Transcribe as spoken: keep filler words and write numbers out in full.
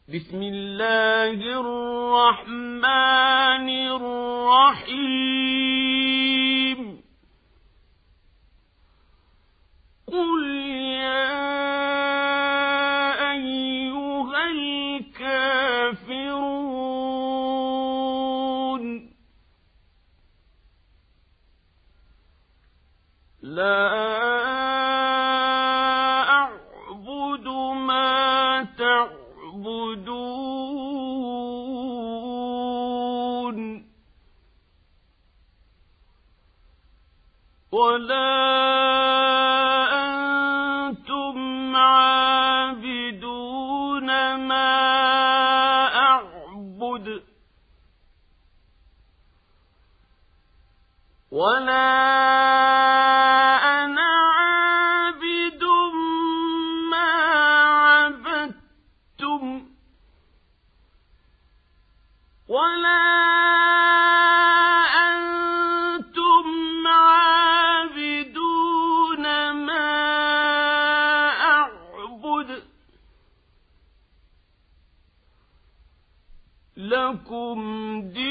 بسم الله الرحمن الرحيم قل يا أيها الكافرون لا أعبد ما تعبدون ولا أنتم عابدون ما أعبد ولا أنا عابد ما عبدتم ولا أنتم عابدون ما أعبد لكم دينكم